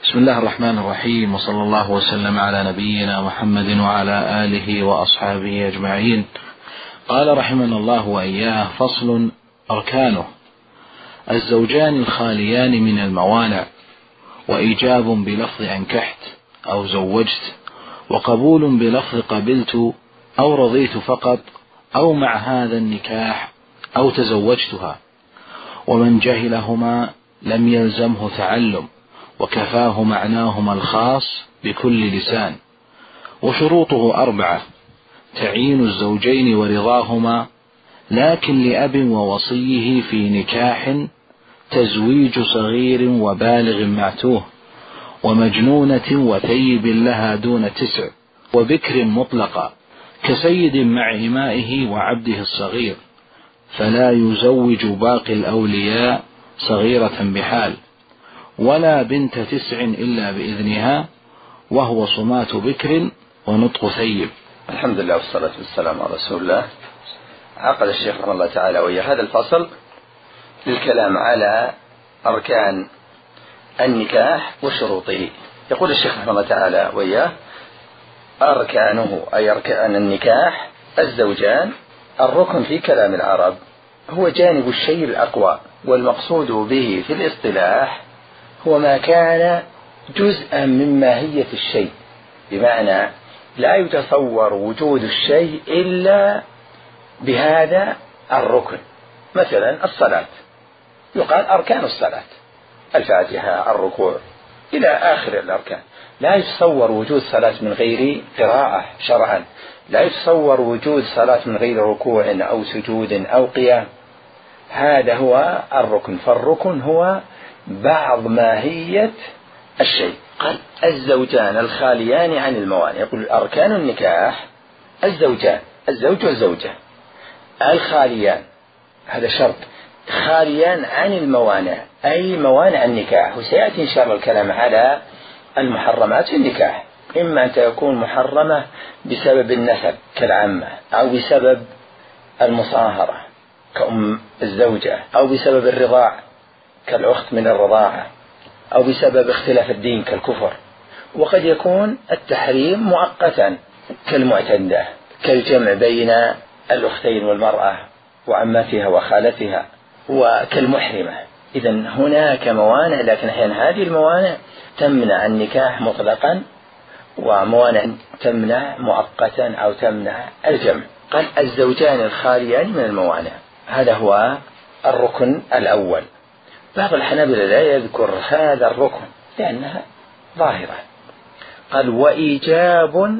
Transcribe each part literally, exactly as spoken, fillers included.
بسم الله الرحمن الرحيم، وصلى الله وسلم على نبينا محمد وعلى آله وأصحابه أجمعين. قال رحمنا الله وإياه: فصل: أركانه: الزوجان الخاليان من الموانع، وإيجاب بلفظ أنكحت أو زوجت، وقبول بلفظ قبلت أو رضيت فقط، أو مع هذا النكاح أو تزوجتها. ومن جهلهما لم يلزمه تعلم، وكفاه معناهما الخاص بكل لسان. وشروطه أربعة: تعيين الزوجين ورضاهما، لكن لأب ووصيه في نكاح تزويج صغير وبالغ معتوه، ومجنونة وثيب لها دون تسع، وبكر مطلقة كسيد مع إمائه وعبده الصغير، فلا يزوج باقي الأولياء صغيرة بحال، ولا بنت تسع إلا بإذنها، وهو صمات بكر ونطق ثيب. الحمد لله والصلاة والسلام على رسول الله. عقد الشيخ رحمه الله تعالى ويا هذا الفصل للكلام على أركان النكاح وشروطه. يقول الشيخ رحمه الله تعالى وياه: أركانه أي أركان النكاح الزوجان. الركن في كلام العرب هو جانب الشيء الأقوى، والمقصود به في الاصطلاح هو ما كان جزءا من ماهية الشيء، بمعنى لا يتصور وجود الشيء إلا بهذا الركن. مثلا الصلاة يقال أركان الصلاة: الفاتحة، الركوع، إلى آخر الأركان. لا يتصور وجود صلاة من غير قراءة شرعا، لا يتصور وجود صلاة من غير ركوع أو سجود أو قيام. هذا هو الركن. فالركن هو بعض ماهية الشيء. قال: الزوجان الخاليان عن الموانع. يقول أركان النكاح الزوجان، الزوج والزوجة الخاليان، هذا شرط، خاليان عن الموانع أي موانع النكاح. وسيأتي إن شاء الله الكلام على المحرمات في النكاح، إما أن تكون محرمة بسبب النسب كالعمة، أو بسبب المصاهرة كأم الزوجة، أو بسبب الرضاع كالأخت من الرضاعة، أو بسبب اختلاف الدين كالكفر. وقد يكون التحريم مؤقتا كالمعتدة، كالجمع بين الأختين والمرأة وعمتها وخالتها، وكالمحرمة. إذن هناك موانع، لكن أحيانا هذه الموانع تمنع النكاح مطلقا، وموانع تمنع مؤقتا أو تمنع الجمع. قال: الزوجان الخاليان من الموانع، هذا هو الركن الأول. بعض الحنابلة لا يذكر هذا الركن لأنها ظاهرة. قال: وإيجاب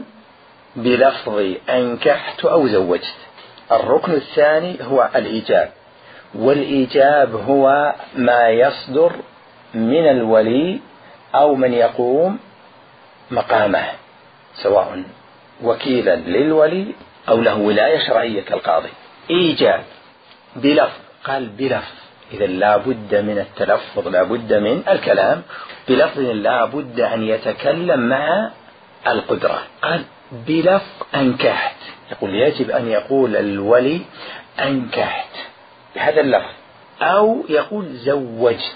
بلفظ أنكحت أو زوجت. الركن الثاني هو الإيجاب، والإيجاب هو ما يصدر من الولي أو من يقوم مقامه، سواء وكيلا للولي أو له ولاية شرعية كالقاضي. إيجاب بلفظ، قال بلفظ، إذا لا بد من التلفظ، لا بد من الكلام بلفظ، لا بد أن يتكلم مع القدرة. قال: بلفظ أنكحت، يقول يجب أن يقول الولي أنكحت بهذا اللفظ، أو يقول زوجت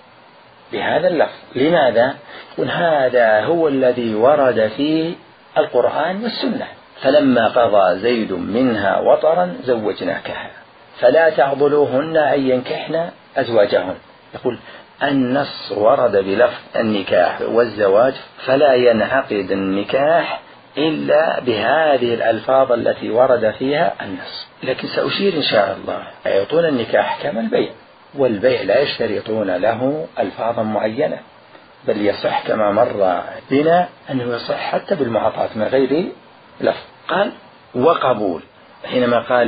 بهذا اللفظ. لماذا؟ يقول هذا هو الذي ورد في القرآن والسنة: فلما قضى زيد منها وطرا زوجناكها فلا تعضلوهن أن ينكحن أزواجهن. يقول النص ورد بلفظ النكاح والزواج، فلا ينعقد النكاح إلا بهذه الألفاظ التي ورد فيها النص. لكن سأشير إن شاء الله، يعطون النكاح كما البيع، والبيع لا يشترطون له ألفاظا معينة، بل يصح كما مر بنا أنه يصح حتى بالمعاطاة من غير لفظ. قال: وقبول. حينما قال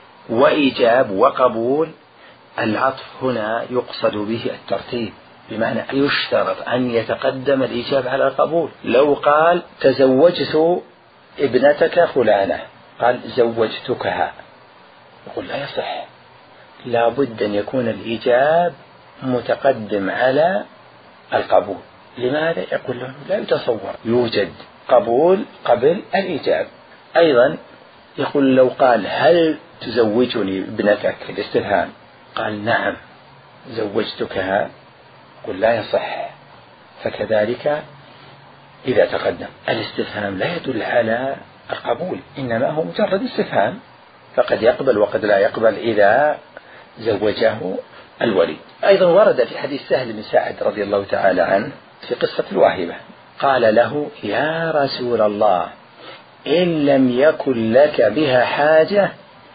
وإيجاب وقبول، العطف هنا يقصد به الترتيب، بمعنى يشترط أن يتقدم الإيجاب على القبول. لو قال تزوجت ابنتك فلانة، قال زوجتكها، يقول لا يصح، لا بد أن يكون الإيجاب متقدم على القبول. لماذا؟ يقول له لا يتصور يوجد قبول قبل الإيجاب. أيضا يقول لو قال هل تزوجني ابنتك، الاستفهام، قال نعم زوجتكها، قل لا يصح فكذلك إذا تقدم. الاستفهام لا يدل على القبول، إنما هو مجرد استفهام، فقد يقبل وقد لا يقبل إذا زوجه الولي. أيضا ورد في حديث سهل بن سعد رضي الله تعالى عنه في قصة الواهبة، قال له: يا رسول الله، إن لم يكن لك بها حاجة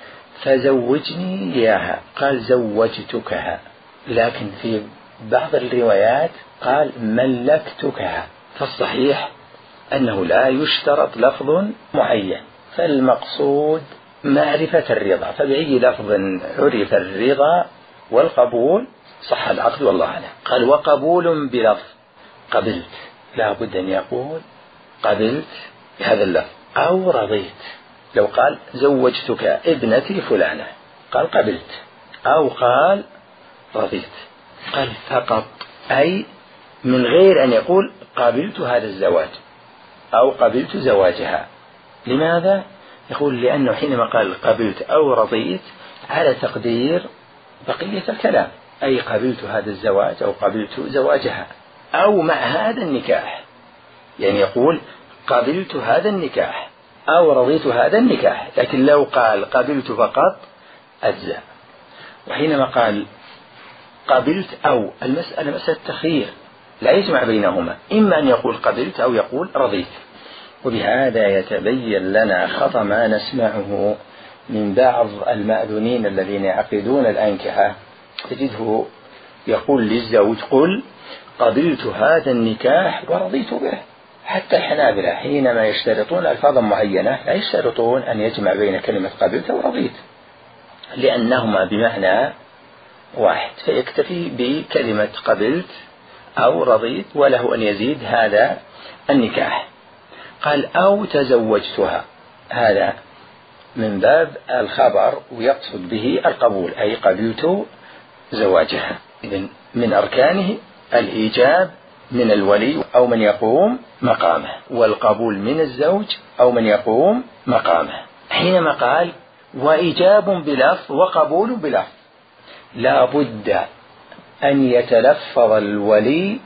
فزوجني إياها. قال: زوجتكها. لكن في بعض الروايات قال: ملكتكها. فالصحيح أنه لا يشترط لفظ معين، فالمقصود معرفة الرضا، فبأي لفظ عرف الرضا والقبول صح العقد والله أعلم. قال: وقبول بلفظ قبلت، لا بد أن يقول قبلت بهذا اللفظ أو رضيت. لو قال زوجتك ابنتي فلانة قال قبلت، أو قال رضيت. قال فقط، أي من غير أن يقول قبلت هذا الزواج أو قبلت زواجها. لماذا؟ يقول لأنه حينما قال قبلت أو رضيت على تقدير بقية الكلام، أي قبلت هذا الزواج أو قبلت زواجها أو مع هذا النكاح، يعني يقول قبلت هذا النكاح أو رضيت هذا النكاح. لكن لو قال قبلت فقط أجزاء. وحينما قال قبلت أو، المسألة مسألة تخيير لا يجمع بينهما، إما أن يقول قبلت أو يقول رضيت. وبهذا يتبين لنا خطأ ما نسمعه من بعض المأذونين الذين يعقدون الأنكحة، تجده يقول للزوج قل قبلت هذا النكاح ورضيت به. حتى الحنابلة حينما يشترطون ألفاظا معينة لا يشترطون أن يجمع بين كلمة قبلت ورضيت، لأنهما بمعنى واحد، فيكتفي بكلمة قبلت أو رضيت وله أن يزيد هذا النكاح. قال أو تزوجتها، هذا من باب الخبر ويقصد به القبول، أي قبلت زواجها. إذن من أركانه الإيجاب من الولي أو من يقوم مقامه، والقبول من الزوج أو من يقوم مقامه. حينما قال وإيجاب بلفظ وقبول بلفظ، لا بد أن يتلفظ الولي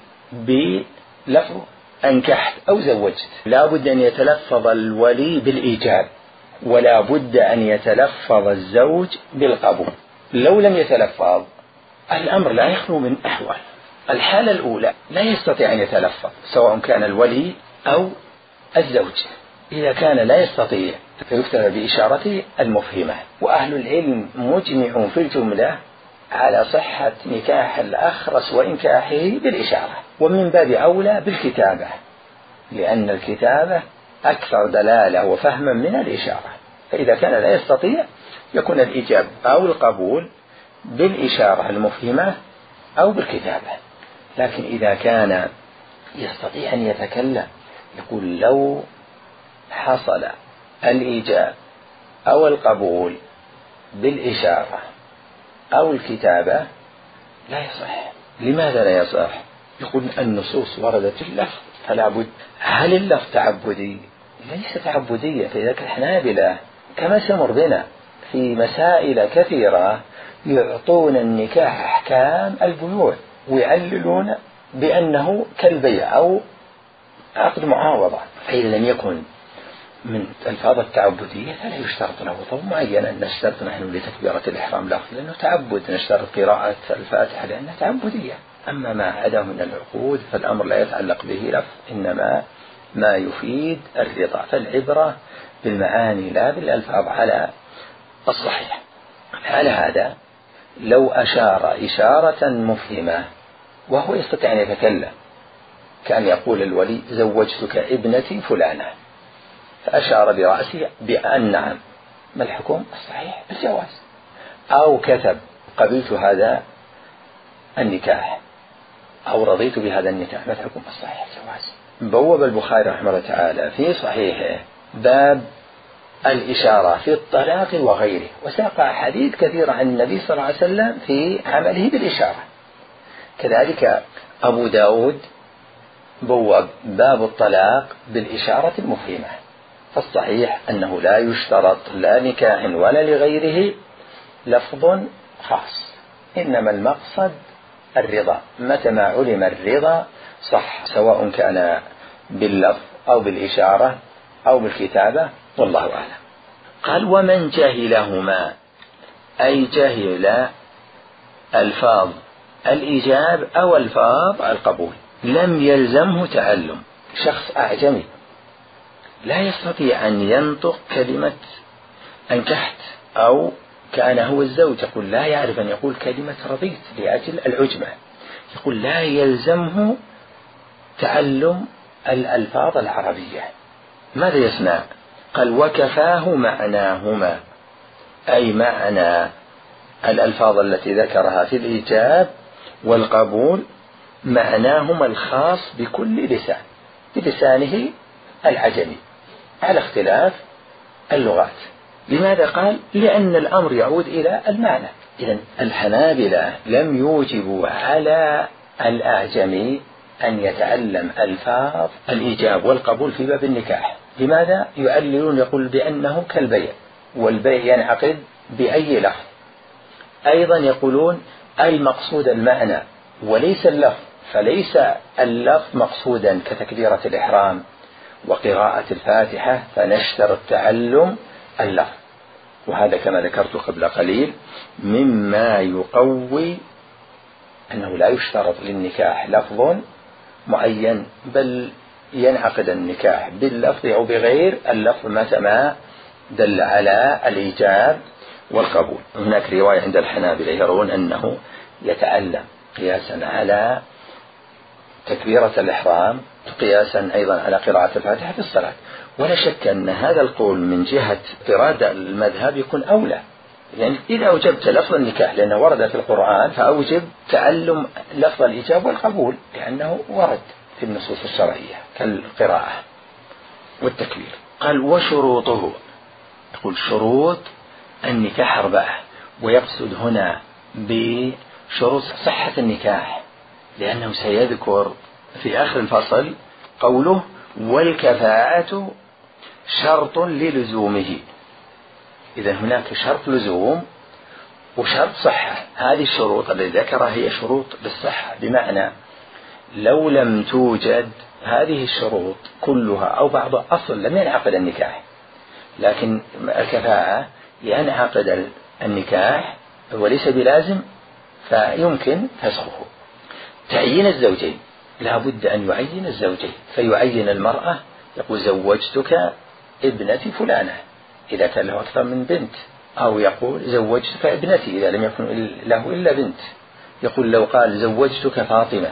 بلفظ أنكحت أو زوجت، لا بد أن يتلفظ الولي بالإيجاب، ولا بد أن يتلفظ الزوج بالقبول. لو لم يتلفظ الأمر لا يخلو من أحوال. الحالة الأولى لا يستطيع أن يتلفظ سواء كان الولي أو الزوج. إذا كان لا يستطيع فيكتفى بإشارته المفهمة، وأهل العلم مجمعون في الجملة على صحة نكاح الأخرس وإنكاحه بالإشارة، ومن باب أولى بالكتابة، لأن الكتابة أكثر دلالة وفهما من الإشارة. فإذا كان لا يستطيع يكون الإجابة أو القبول بالإشارة المفهمة أو بالكتابة. لكن إذا كان يستطيع أن يتكلم يقول لو حصل الإيجاب أو القبول بالإشارة أو الكتابة لا يصح. لماذا لا يصح؟ يقول النصوص وردت في اللفظ فلا بد. هل اللفظ تعبدي؟ ليس تعبدية. فإذا الحنابلة كما سمر بنا في مسائل كثيرة يعطون النكاح أحكام البيوع ويعللون بأنه كالبيع أو عقد معاوضة، فإذا لم يكن من الفاظ التعبدية فلا يشترط له طب معينا. نشترط نحن لتكبيرة الإحرام لفظ لأنه تعبد، نشترط قراءة الفاتحة لأنها تعبدية. أما ما عدا من العقود فالأمر لا يتعلق به لفظ، إنما ما يفيد الرضا. فالعبرة بالمعاني لا بالألفاظ على الصحيح. على هذا لو أشار إشارة مفهمة وهو يستطيع أن يتكلم، كان يقول الولي زوجتك ابنتي فلانة، فأشار برأسه بأن نعم، ما الحكم الصحيح الجواز. أو كتب قبلت هذا النكاح أو رضيت بهذا النكاح، ما الحكم الصحيح الجواز. بوب البخاري رحمه الله تعالى في صحيحه باب الإشارة في الطلاق وغيره، وساق حديث كثير عن النبي صلى الله عليه وسلم في عمله بالإشارة. كذلك أبو داود بوب باب الطلاق بالإشارة المفهمة. فالصحيح أنه لا يشترط لا نكاح ولا لغيره لفظ خاص، إنما المقصد الرضا. متى ما علم الرضا صح، سواء كان باللفظ أو بالإشارة أو بالكتابة، والله أعلم. قال ومن جهلهما، أي جهل ألفاظ الإيجاب أو ألفاظ القبول، لم يلزمه تعلم. شخص أعجمي لا يستطيع أن ينطق كلمة أنكحت، أو كان هو الزوج يقول لا يعرف أن يقول كلمة رضيت لأجل العجمة، يقول لا يلزمه تعلم الألفاظ العربية. ماذا يصنع؟ قال وكفاه معناهما، أي معنى الألفاظ التي ذكرها في الإيجاب والقبول معناهما الخاص بكل لسان، بلسانه العجمي على اختلاف اللغات. لماذا قال؟ لأن الأمر يعود إلى المعنى. إذن الحنابلة لم يوجبوا على الأعجمي أن يتعلم ألفاظ الإيجاب والقبول في باب النكاح. لماذا؟ يعللون، يقول بأنه كالبيع، والبيع ينعقد بأي لفظ. أيضا يقولون المقصود المعنى وليس اللفظ، فليس اللفظ مقصودا كتكبيرة الإحرام وقراءة الفاتحة، فنشترط تعلم اللفظ. وهذا كما ذكرت قبل قليل مما يقوي أنه لا يشترط للنكاح لفظ معين، بل ينعقد النكاح باللفظ أو بغير اللفظ متى ما دل على الإيجاب والقبول. هناك رواية عند الحنابلة يرون أنه يتعلم قياسا على تكبيرة الإحرام، قياسا أيضا على قراءة الفاتحة في الصلاة. ولا شك أن هذا القول من جهة إرادة المذهب يكون أولى، يعني إذا أوجبت لفظ النكاح لأنه ورد في القرآن، فأوجب تعلم لفظ الإيجاب والقبول لأنه ورد في النصوص الشرعية كالقراءة والتكبير. قال وشروطه، يقول شروط النكاح أربعة، ويقصد هنا بشروط صحة النكاح، لأنه سيذكر في آخر الفصل قوله والكفاءة شرط للزومه. إذا هناك شرط لزوم وشرط صحة. هذه الشروط التي ذكرها هي شروط للصحة، بمعنى لو لم توجد هذه الشروط كلها أو بعضها أصل لم ينعقد النكاح. لكن الكفاءة ينعقد النكاح وليس بلازم، فيمكن فسخه. تعيين الزوجين، لا بد أن يعين الزوجين، فيعين المرأة يقول زوجتك ابنتي فلانة إذا كان له أكثر من بنت، أو يقول زوجتك ابنتي إذا لم يكن له إلا بنت. يقول لو قال زوجتك فاطمة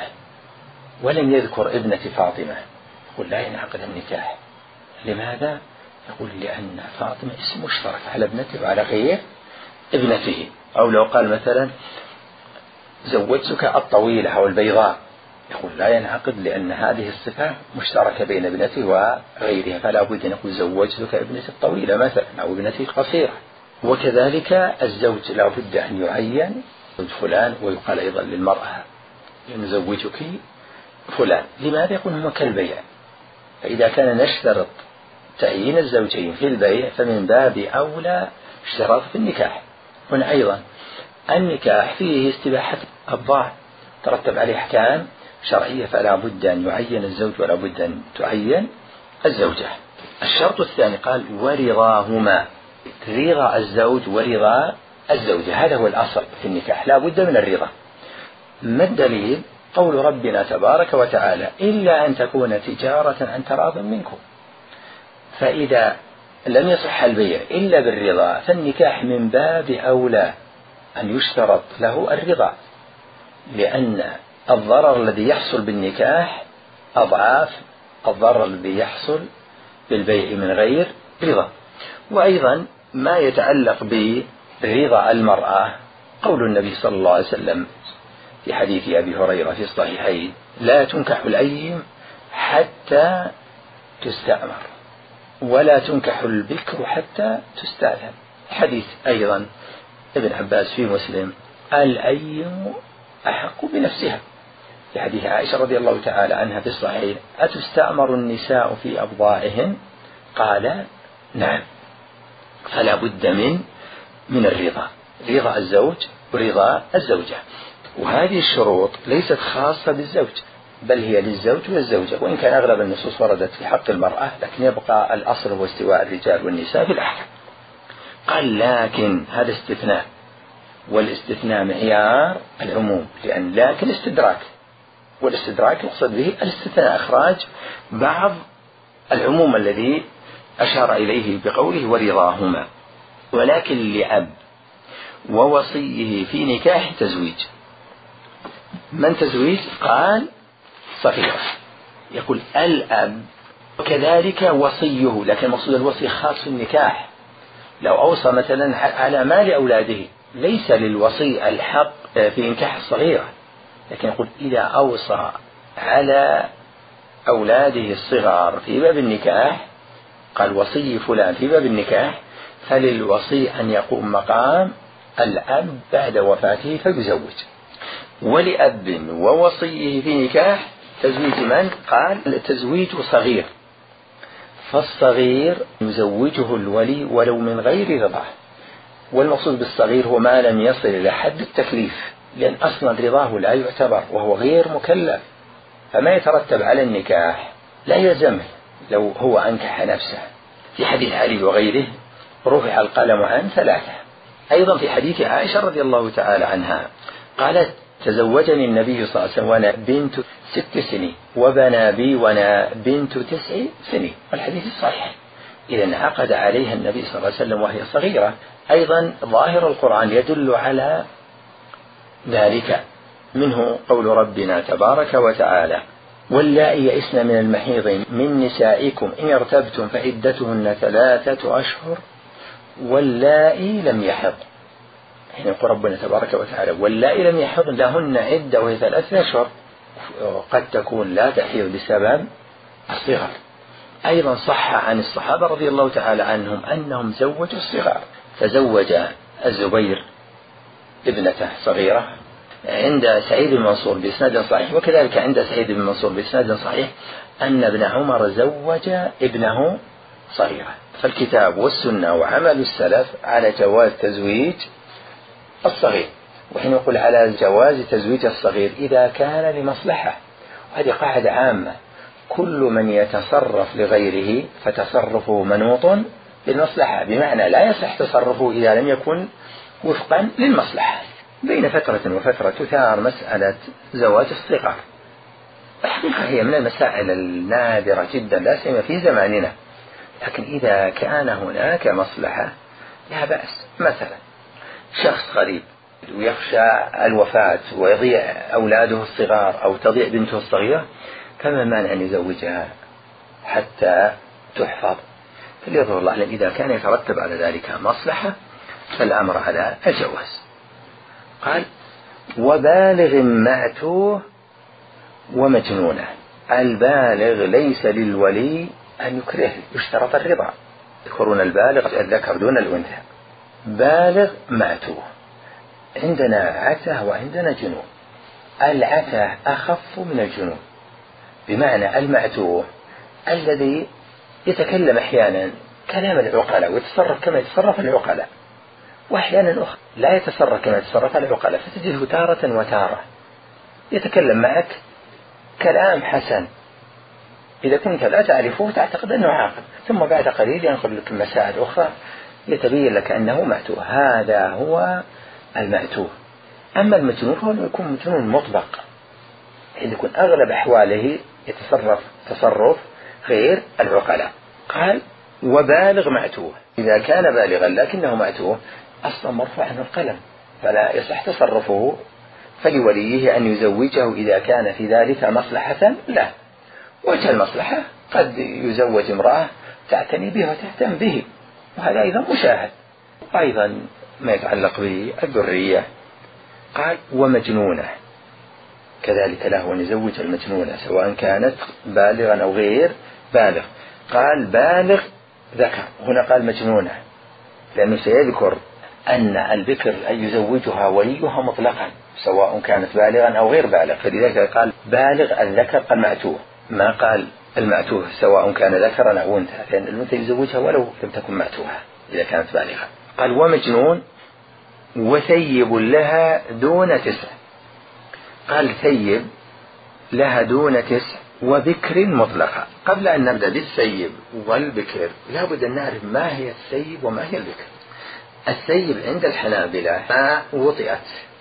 ولم يذكر ابنة فاطمة يقول لا ينعقد النكاح. لماذا؟ يقول لأن فاطمة اسم مشترك على ابنته وعلى غير ابنته. أو لو قال مثلا زوجتك الطويلة أو البيضاء يقول لا ينعقد، لأن هذه الصفة مشتركة بين ابنته وغيرها، فلا بد أن يقول زوجتك ابنتي الطويلة مثلا أو ابنتي القصيرة. وكذلك الزوج لا بد أن يعين فلان، ويقال أيضا للمرأة نزوجك فلان. لماذا؟ يكون هما كالبيع، فإذا كان نشترط تعيين الزوجين في البيع فمن باب أولى اشتراط في النكاح. هنا أيضا النكاح فيه استباحة الضاع، ترتب عليه أحكام شرعية، فلا بد أن يعين الزوج ولا بد أن تعين الزوجة. الشرط الثاني قال ورضاهما، رضا الزوج ورضا الزوجة، هذا هو الأصل في النكاح، لا بد من الرضا. ما الدليل؟ قول ربنا تبارك وتعالى إلا أن تكون تجارة عن تراض منكم. فإذا لم يصح البيع إلا بالرضا فالنكاح من باب أولى أن يشترط له الرضا، لأن الضرر الذي يحصل بالنكاح أضعاف الضرر الذي يحصل بالبيع من غير رضا. وأيضا ما يتعلق برضا المرأة، قول النبي صلى الله عليه وسلم في حديث أبي هريرة في الصحيحين لا تنكح الأيم حتى تستأمر ولا تنكح البكر حتى تستأذن. حديث أيضا ابن عباس في مسلم الأيم أحق بنفسها، في حديث عائشة رضي الله تعالى عنها في الصحيح أتستأمر النساء في أبضاعهن؟ قال نعم. فلا بد من من الرضا، رضا الزوج ورضا الزوجة. وهذه الشروط ليست خاصة بالزوج، بل هي للزوج والزوجة، وإن كان أغلب النصوص وردت في حق المرأة، لكن يبقى الأصل هو استواء الرجال والنساء في الأحكام. قال لكن هذا استثناء، والاستثناء معيار العموم، لأن لكن استدراك، والاستدراك يقصد به الاستثناء، إخراج بعض العموم الذي أشار إليه بقوله ورضاهما. ولكن لأب ووصيه في نكاح تزويج. من تزويج؟ قال صغيرة. يقول الأب وكذلك وصيه، لكن المقصود الوصي خاص في النكاح. لو أوصى مثلا على مال أولاده ليس للوصي الحق في نكاح الصغيرة، لكن يقول إذا أوصى على أولاده الصغار في باب النكاح، قال وصي فلان في باب النكاح، فللوصي أن يقوم مقام الأب بعد وفاته فيزوج. ولأب ووصيه في نكاح تزويج من؟ قال تزويج صغير، فالصغير يزوجه الولي ولو من غير رضاه. والمقصود بالصغير هو ما لم يصل إلى حد التكليف، لأن أصلا رضاه لا يعتبر وهو غير مكلف، فما يترتب على النكاح لا يلزمه لو هو أنكح نفسه. في حديث علي وغيره رفع القلم عن ثلاثة. أيضا في حديث عائشة رضي الله تعالى عنها قالت تزوجني النبي صلى الله عليه وسلم وأنا بنت ست سنين وبنى بي وأنا بنت تسع سنين، والحديث الصحيح. إذا عقد عليها النبي صلى الله عليه وسلم وهي صغيرة. أيضا ظاهر القرآن يدل على ذلك، منه قول ربنا تبارك وتعالى واللائي يئسن من المحيض من نسائكم إن ارتبتم فعدتهن ثلاثة أشهر واللائي لم يحض. حين يقول ربنا تبارك وتعالى واللائي لم يحض لهن عدة وهي ثلاثة أشهر، قد تكون لا تحيض بسبب الصغر. أيضا صح عن الصحابة رضي الله تعالى عنهم أنهم زوجوا الصغار، فزوج الزبير ابنته صغيرة عند سعيد بن منصور بإسناد صحيح، وكذلك عند سعيد بن منصور بإسناد صحيح أن ابن عمر زوج ابنه صغيرة. فالكتاب والسنة وعمل السلف على جواز تزويج الصغير، وحين يقول على جواز تزويج الصغير إذا كان لمصلحة، وهذه قاعدة عامة، كل من يتصرف لغيره فتصرفه منوط بالمصلحة، بمعنى لا يصح تصرفه إذا لم يكن وفقا للمصلحة. بين فترة وفترة تثار مسألة زواج الصغار، الحقيقة هي من المسائل النادرة جدا لا سيما في زماننا، لكن إذا كان هناك مصلحة لا بأس. مثلا شخص غريب ويخشى الوفاة ويضيع أولاده الصغار أو تضيع بنته الصغيرة، فما مانع أن يزوجها حتى تحفظ؟ فليظهر الله أعلم إذا كان يترتب على ذلك مصلحة فالأمر على الجواز. قال وبالغ معتوه ومجنونه. البالغ ليس للولي أن يكره، يشترط الرضا، يذكرون البالغ الذكر دون الأنثى. بالغ معتوه، عندنا عته وعندنا جنون. العته أخف من الجنون، بمعنى المعتوه الذي يتكلم أحيانا كلام العقلاء ويتصرف كما يتصرف العقلاء، وأحيانا أخرى لا يتصرف كما يتصرف العقلاء، فتجده تارة وتارة يتكلم معك كلام حسن، إذا كنت لا تعرفه تعتقد أنه عاقل، ثم بعد قليل ينقل لك مسائل أخرى يتبين لك أنه معتوه. هذا هو المعتوه. أما المجنون هو يكون مجنون مطلق، حين يكون أغلب أحواله يتصرف تصرف غير العقلاء. قال وبالغ معتوه، إذا كان بالغا لكنه معتوه أصلا مرفوع عنه القلم فلا يصح تصرفه، فلوليه أن يزوجه إذا كان في ذلك مصلحة له. وجه المصلحة قد يزوج امرأة تعتني به وتهتم به، وهذا أيضا مشاهد. أيضا ما يتعلق بالذرية قال ومجنونة، كذلك له أن يزوج المجنونة سواء كانت بالغا أو غير بالغ. قال بالغ ذكر، هنا قال مجنونة لأنه سيذكر أن البكر أن يزوجها وليها مطلقا سواء كانت بالغا أو غير بالغ، فلذلك قال بالغ الذكر قال معتوه، ما قال المعتوه سواء كان ذكرا أو أنثى، لأن الأنثى يزوجها ولو لم تكن معتوها إذا كانت بالغة. قال ومجنون وثيب لها دون تسع. قال ثيب لها دون تسع وبكر مطلقة. قبل أن نبدأ بالثيب والبكر لا بد أن نعرف ما هي الثيب وما هي البكر. الثيب عند الحنابلة ما وطئت،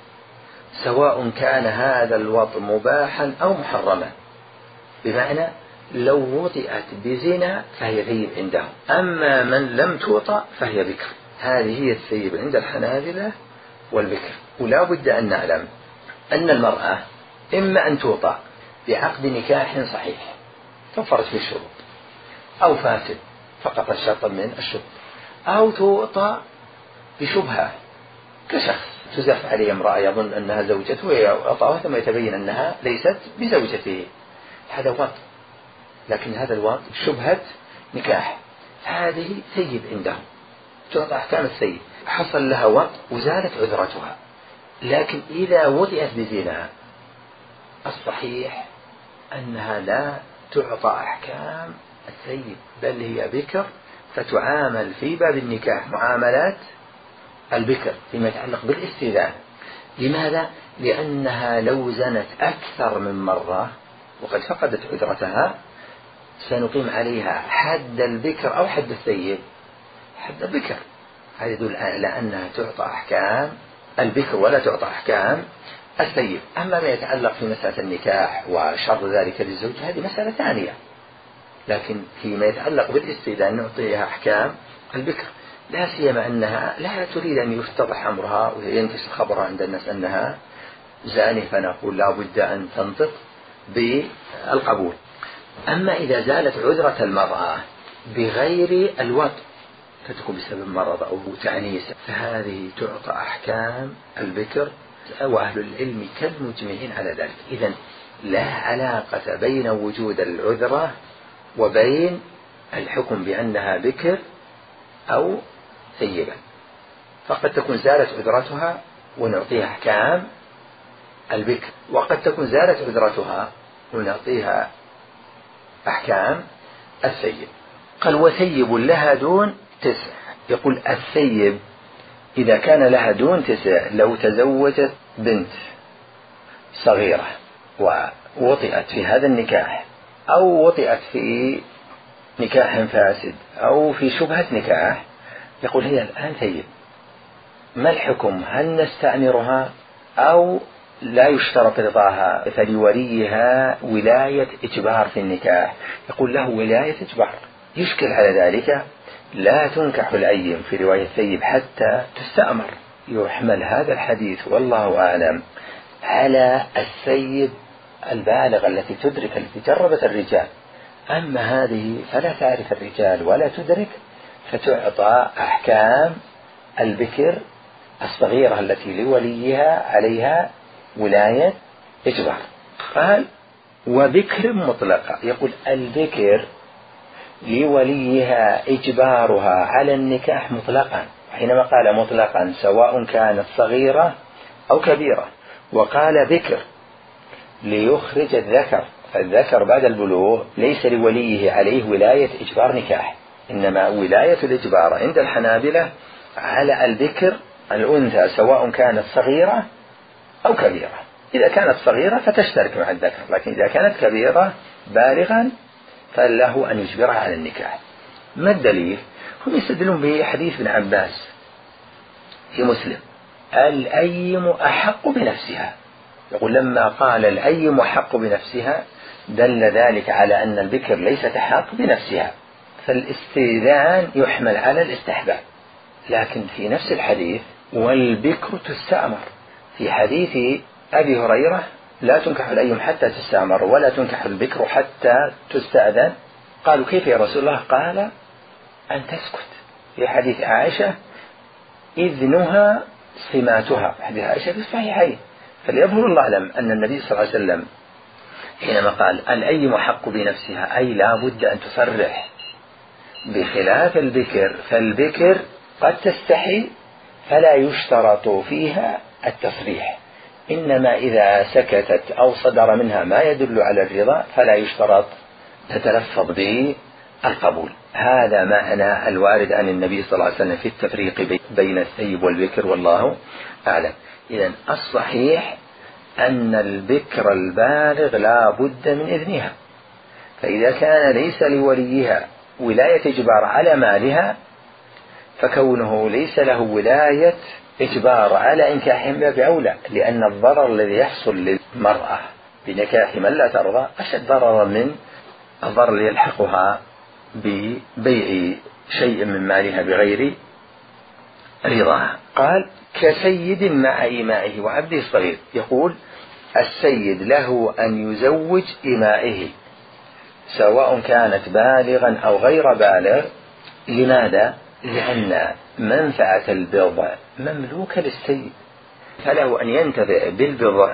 سواء كان هذا الوطء مباحا أو محرما، بمعنى لو وطئت بزنا فهي ثيب عندهم، أما من لم توطأ فهي بكر. هذه هي الثيب عند الحنابلة والبكر. ولا بد أن نعلم أن المرأة إما أن توطأ بعقد نكاح صحيح توفرت فيه الشروط، أو فاسد فقط الشرط من الشروط، أو توطأ بشبهة كشخص تزف عليه امرأة يظن أنها زوجته ويطأها ثم يتبين أنها ليست بزوجته، هذا وطء، لكن هذا الوطء شبهة نكاح، هذه ثيب عندهم تعطى أحكام الثيب. حصل لها وطء وزالت عذرتها، لكن إذا وطئت بزنا الصحيح أنها لا تعطى أحكام الثيب، بل هي بكر، فتعامل في باب النكاح معاملات البكر فيما يتعلق بالاستئذان. لماذا؟ لأنها لو زنت أكثر من مرة وقد فقدت عذرتها سنقيم عليها حد البكر أو حد الثيب، حد البكر. هذا يدل على أنها تعطى أحكام البكر ولا تعطى أحكام الثيب. أما ما يتعلق في مسألة النكاح وشر ذلك للزوج هذه مسألة ثانية، لكن فيما يتعلق بالاستئذان نعطيها أحكام البكر، لا سيما أنها لا تريد أن يفتضح أمرها وينتشر خبرها عند الناس أنها زانية، فنقول لا بد أن تنطق بالقبول. أما إذا زالت عذرة المرأة بغير الوطء فتكون بسبب مرض أو تعنيس فهذه تعطى أحكام البكر، وأهل العلم كالمجمعين على ذلك. إذن لا علاقة بين وجود العذرة وبين الحكم بأنها بكر أو ثيبا، فقد تكون زالت عذرتها ونعطيها أحكام البكر، وقد تكون زالت عذرتها ونعطيها أحكام الثيب. قال وثيب لها دون تسع. يقول الثيب إذا كان لها دون تسع، لو تزوجت بنت صغيرة ووطئت في هذا النكاح أو وطئت في نكاح فاسد أو في شبهة نكاح، يقول هي الآن ثيب. ما الحكم؟ هل نستأمرها أو لا يشترط رضاها؟ فلوليها ولاية إجبار في النكاح. يقول له ولاية إجبار. يشكل على ذلك لا تنكح الأيم في رواية ثيب حتى تستأمر. يحمل هذا الحديث والله أعلم على الثيب البالغة التي تدرك التي جربت الرجال، أما هذه فلا تعرف الرجال ولا تدرك فتعطى أحكام البكر الصغيرة التي لوليها عليها ولاية إجبار. قال وبكر مطلقة. يقول البكر لوليها إجبارها على النكاح مطلقا، حينما قال مطلقا سواء كانت صغيرة أو كبيرة، وقال بكر ليخرج الذكر، فالذكر بعد البلوغ ليس لوليه عليه ولاية إجبار نكاح، إنما ولاية الإجبار عند الحنابلة على البكر الأنثى سواء كانت صغيرة أو كبيرة. إذا كانت صغيرة فتشترك مع الذكر، لكن إذا كانت كبيرة بالغا فله أن يجبرها على النكاح. ما الدليل؟ هم يستدلون بحديث ابن عباس في مسلم الأيم أحق بنفسها. يقول لما قال الأيم أحق بنفسها دل ذلك على أن البكر ليست أحق بنفسها، فالاستئذان يحمل على الاستحباب. لكن في نفس الحديث والبكر تستأمر، في حديث أبي هريرة لا تنكح الأيم حتى تستأمر ولا تنكح البكر حتى تستأذن. قالوا كيف يا رسول الله؟ قال أن تسكت. في حديث عائشة إذنها سماتها، حديث عائشة في الصحيحين. فليظهر الله أعلم أن النبي صلى الله عليه وسلم حينما قال الأيم حق بنفسها أي لا بد أن تصرح، بخلاف البكر فالبكر قد تستحي فلا يشترط فيها التصريح، إنما إذا سكتت أو صدر منها ما يدل على الرضا فلا يشترط تتلفظ بالقبول. هذا معنى الوارد عن النبي صلى الله عليه وسلم في التفريق بين الثيب والبكر والله أعلم. إذن الصحيح أن البكر البالغ لا بد من إذنها، فإذا كان ليس لوليها ولاية إجبار على مالها، فكونه ليس له ولاية إجبار على إنكاح باب أولى، لأن الضرر الذي يحصل للمرأة بنكاح من لا ترضى أشد ضررا من الضرر الذي يلحقها ببيع شيء من مالها بغير رضاها. قال كسيد مع إيمائه وعبده الصغير. يقول السيد له أن يزوج إمائه سواء كانت بالغا أو غير بالغ. لماذا؟ لأن منفعة البضع مملوكة للسيد، فله أن ينتفع بالبضع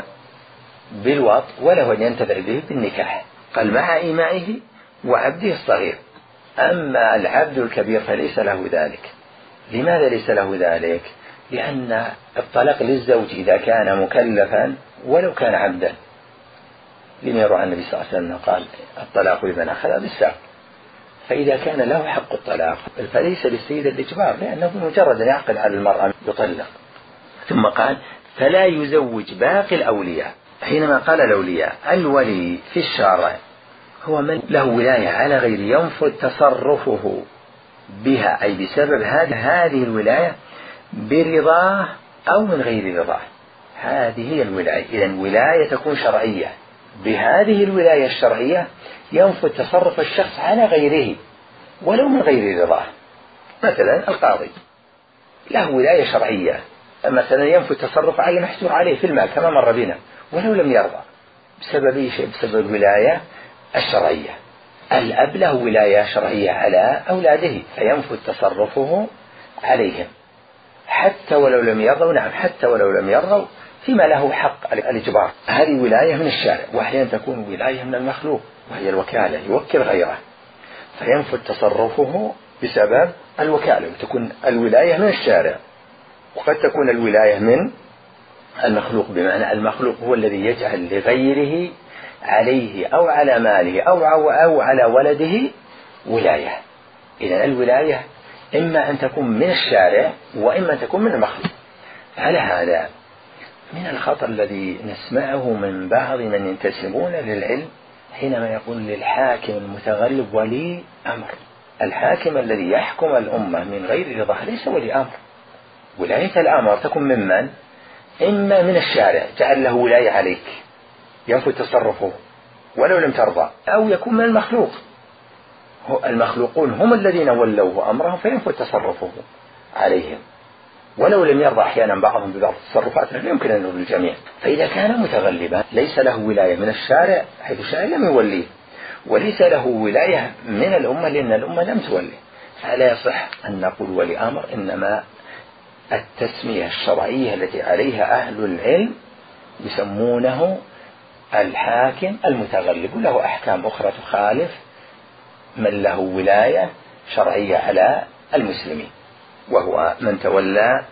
بالوط وله أن ينتفع به بالنكاح. قال مع إيمائه وعبده الصغير. أما العبد الكبير فليس له ذلك. لماذا ليس له ذلك؟ لأن الطلاق للزوج إذا كان مكلفا ولو كان عبدا، لما يروى عن النبي صلى الله عليه وسلم قال الطلاق لمن أخذ بالساق. فإذا كان له حق الطلاق فليس للسيد الإجبار، لأنه بمجرد أن يعقد على المرأة يطلق. ثم قال فلا يزوج باقي الأولياء. حينما قال الأولياء، الولي في الشرع هو من له ولاية على غير ينفذ تصرفه بها، أي بسبب هذه الولاية برضاه أو من غير رضاه. هذه هي الولاية. إذن ولاية تكون شرعية، بهذه الولاية الشرعية ينفذ تصرف الشخص على غيره ولو من غير رضاه. مثلا القاضي له ولاية شرعية، مثلا ينفذ تصرف على محجور عليه في المال كما مر بنا ولو لم يرضى، بسبب أي شيء؟ بسبب الولاية الشرعية. الأب له ولاية شرعية على أولاده فينفذ تصرفه عليهم حتى ولو لم يرضوا. نعم حتى ولو لم يرضوا فيما له حق الإجبار. هذه ولاية من الشارع، وأحيانا تكون ولاية من المخلوق وهي الوكالة، يوكل غيره فينفذ تصرفه بسبب الوكالة. تكون الولاية من الشارع، وقد تكون الولاية من المخلوق، بمعنى المخلوق هو الذي يجعل لغيره عليه أو على ماله أو أو على ولده ولاية. إذن الولاية إما أن تكون من الشارع وإما أن تكون من المخلوق. على هذا من الخطر الذي نسمعه من بعض من ينتسبون للعلم حينما يقول للحاكم المتغلب ولي أمر. الحاكم الذي يحكم الأمة من غير رضاه ليس ولي أمر. ولاية الأمر تكون ممن؟ إما من الشارع جعل له ولاية عليك ينفذ تصرفه ولو لم ترضى، أو يكون من المخلوق، المخلوقون هم الذين ولوه أمره فينفذ تصرفه عليهم ولو لم يرضى أحيانا بعضهم ببعض التصرفات لا يمكن أن يرضي الجميع. فإذا كان متغلبا ليس له ولاية من الشارع حيث الشارع لم يوليه، وليس له ولاية من الأمة لأن الأمة لم توليه، فلا يصح أن نقول ولي أمر. إنما التسمية الشرعية التي عليها أهل العلم يسمونه الحاكم المتغلب، له أحكام أخرى تخالف من له ولاية شرعية على المسلمين، وهو من تولى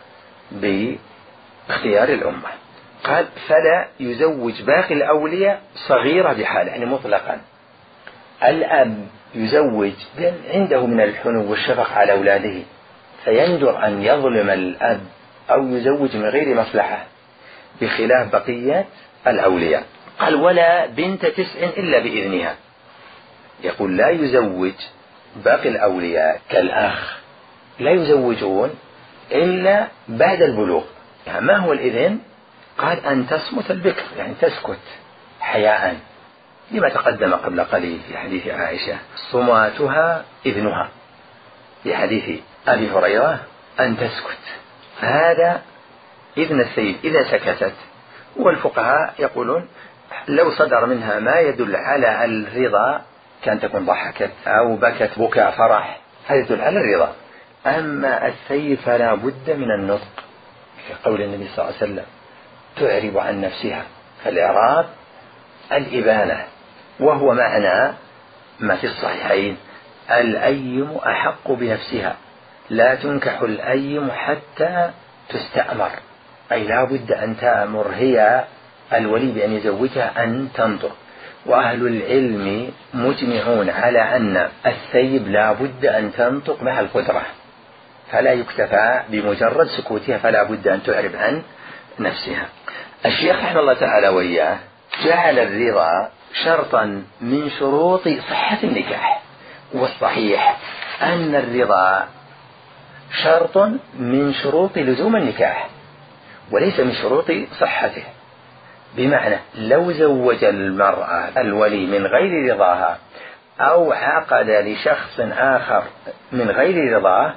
باختيار الأمة. قال فلا يزوج باقي الأولياء صغيرة بحال، يعني مطلقا. الأب يزوج عنده من الحنو والشفقة على أولاده، فيندر أن يظلم الأب أو يزوج من غير مصلحة، بخلاف بقية الأولياء. قال ولا بنت تسع إلا بإذنها. يقول لا يزوج باقي الأولياء كالأخ، لا يزوجون إلا بعد البلوغ. يعني ما هو الإذن؟ قال أن تصمت البكر، يعني تسكت حياء، لما تقدم قبل قليل في حديث عائشة صماتها إذنها، في حديث أبي هريرة أن تسكت. هذا إذن السيد إذا سكتت. والفقهاء يقولون لو صدر منها ما يدل على الرضا كان تكون ضحكت أو بكت بكاء فرح، هذا يدل على الرضا. أما السيد فلا بد من النطق، كقول النبي صلى الله عليه وسلم تعرب عن نفسها، فالإعراب الإبانة، وهو معنى ما في الصحيحين الأيم أحق بنفسها، لا تنكح الأيم حتى تستأمر، أي لا بد أن تأمر هي الولي بأن يزوجها أن تنطق. وأهل العلم مجمعون على أن الثيب لا بد أن تنطق مع القدرة، فلا يكتفى بمجرد سكوتها، فلا بد أن تعرب عن نفسها. الشيخ رحمه الله تعالى وإياه جعل الرضا شرطا من شروط صحة النكاح، والصحيح أن الرضا شرط من شروط لزوم النكاح وليس من شروط صحته. بمعنى لو زوج المرأة الولي من غير رضاها أو عقد لشخص آخر من غير رضاه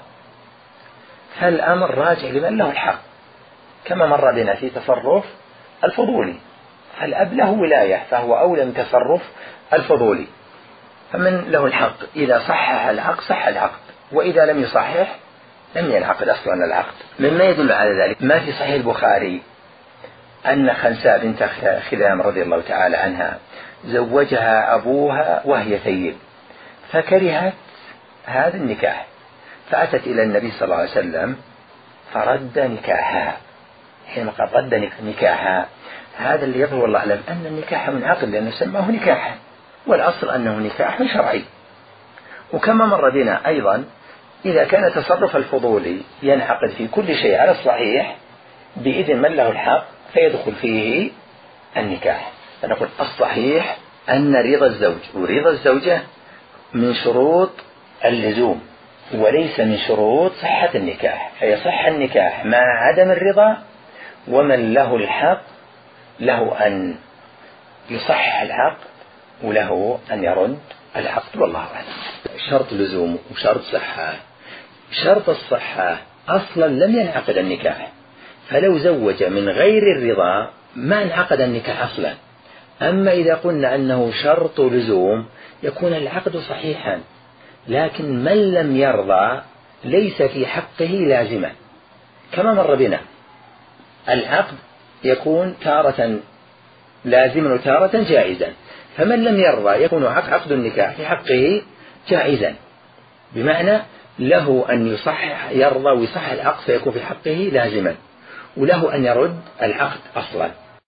فالأمر راجع لمن له الحق، كما مر بنا في تصرف الفضولي، فالأب له ولاية فهو أولى من تصرف الفضولي، فمن له الحق إذا صحح العقد صح العقد، وإذا لم يصحح لم ينعقد أصلا العقد. مما يدل على ذلك ما في صحيح البخاري أن خنساء بنت خذام رضي الله تعالى عنها زوجها أبوها وهي ثيب فكرهت هذا النكاح فأتت إلى النبي صلى الله عليه وسلم فرد نكاحها. حينما قال رد نكاحها هذا اللي يظهر والله أعلم أن النكاح منعقد لأنه سماه نكاحا، والأصل أنه نكاح شرعي. وكما مر بنا أيضا إذا كان تصرف الفضولي ينعقد في كل شيء على الصحيح بإذن من له الحق فيدخل فيه النكاح. فنقول الصحيح أن رضا الزوج ورضا الزوجة من شروط اللزوم وليس من شروط صحة النكاح، فيصح النكاح مع عدم الرضا، ومن له الحق له أن يصحح العقد وله أن يرد العقد، والله أعلم. شرط لزوم وشرط صحة. شرط الصحة أصلا لم ينعقد النكاح، فلو زوج من غير الرضا ما انعقد النكاح أصلا. أما إذا قلنا أنه شرط لزوم يكون العقد صحيحا، لكن من لم يرضى ليس في حقه لازما، كما مر بنا العقد يكون تارة لازما وتارة جائزا، فمن لم يرضى يكون عقد النكاح في حقه جائزا، بمعنى له أن يصحح يرضى ويصحح العقد فيكون في حقه لازما، وله أن يرد العقد أصلا.